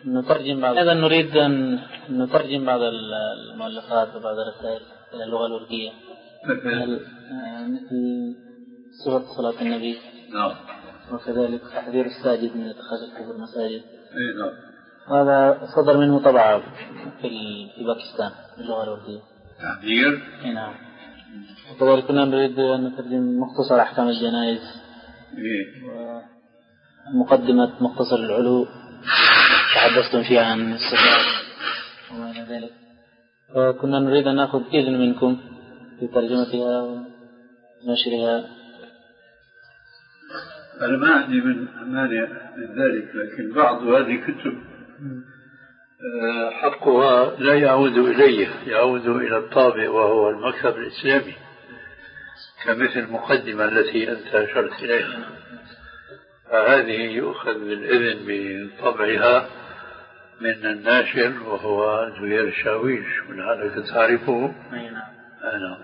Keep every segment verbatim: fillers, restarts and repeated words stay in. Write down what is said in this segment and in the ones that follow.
نترجم بعض أيضا نريد أن نترجم بعض المؤلفات وبعض الرسائل إلى اللغة الأردية مثل صفة صلاة النبي. نعم. وكذلك تحذير الساجد من اتخاذ القبور مساجد. إيه نعم. هذا صدر منه طبعا في في باكستان باللغة الأردية. تحذير. نعم. وكذلك كنا نريد أن نترجم مختصر أحكام الجنائز. إيه. ومقدمة مختصر العلو تحدثتم فيها عن الصفات وما إلى ذلك. فكنا نريد أن نأخذ إذن منكم في ترجمتها ونشرها. أنا ما عندي من مانع من ذلك، لكن بعض هذه الكتب حقها لا يعود إلي، يعود إلى الطابع وهو المكتب الإسلامي، كمثل المقدمة التي أنت أشرت إليها، فهذه يؤخذ بالإذن بطبعها من الناشر وهو زهير الشاويش، ولعلك تعرفه. أي نعم. أنا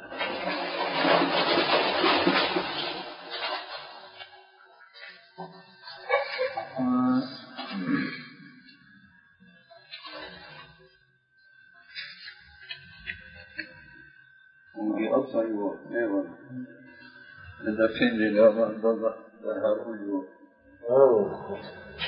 وأصلا أيضا لكن لله ضل لها وجوه. أوه.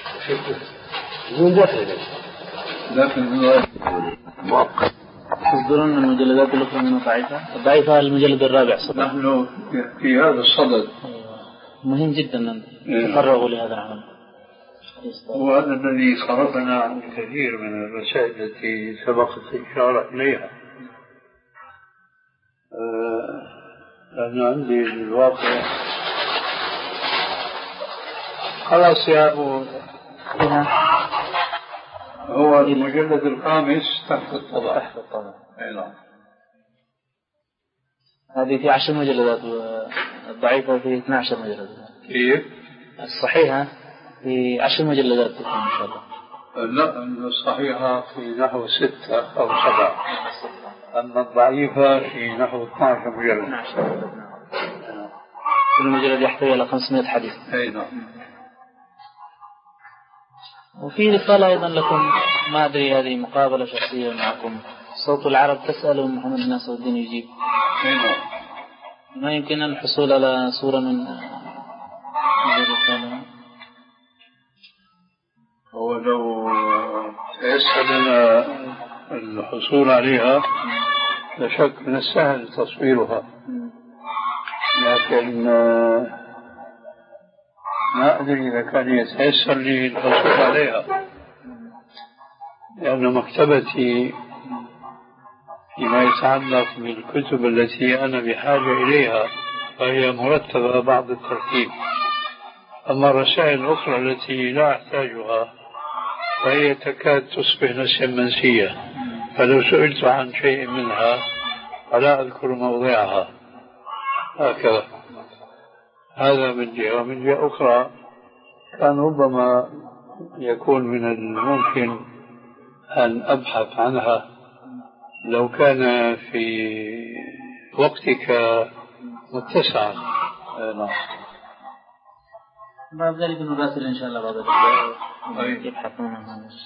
من داخل لكن مؤقت. تصدرون المجلدات الأخرى من ضعيفة؟ ضعيفة المجلد الرابع صدر. نحن في هذا الصدد مهم جدا أن تفرغوا لهذا العمل. وهذا الذي صرفنا عن كثير من الرسائل التي سبقت الإشارة إليها. لأن عندي الواقع خلاص يا أبو هو المجلد الخامس تحت الطبع. تحت الطبع. أي نعم. هذه في عشر مجلدات والضعيفة في اثنى عشر مجلد. كيف؟ الصحيحة في عشر مجلدات إن شاء الله. لا، الصحيحة في نحو ستة أو سبعة، أما الضعيفة في نحو اثني عشر مجلد. اثني عشر مجلد. كل مجلد يحتوي على خمسمائة حديث. أي نعم. وفي رسالة أيضا لكم، ما أدري هذه مقابلة شخصية معكم، صوت العرب تسأل ومحمد ناصر الدين يجيب. أي نعم. ما يمكن الحصول على صورة من هذه الرسالة؟ هو لو تيسر لنا الحصول عليها لشك من السهل تصويرها، لكن ما أدري إذا كان يتيسر لي الحصول عليها، لأن مكتبتي فيما يتعلق بالكتب التي أنا بحاجة إليها فهي مرتبة بعض الترتيب، أما الرسائل الأخرى التي لا أحتاجها فهي تكاد تصبح نسيا منسية، فلو سئلت عن شيء منها فلا أذكر موضعها. هكذا. هذا من جهة. ومن جهة أخرى كان ربما يكون من الممكن أن أبحث عنها لو كان في وقتك متسعا. نعم. بعد ذلك نراسل إن شاء الله بعض الأشياء يبحثون عنها.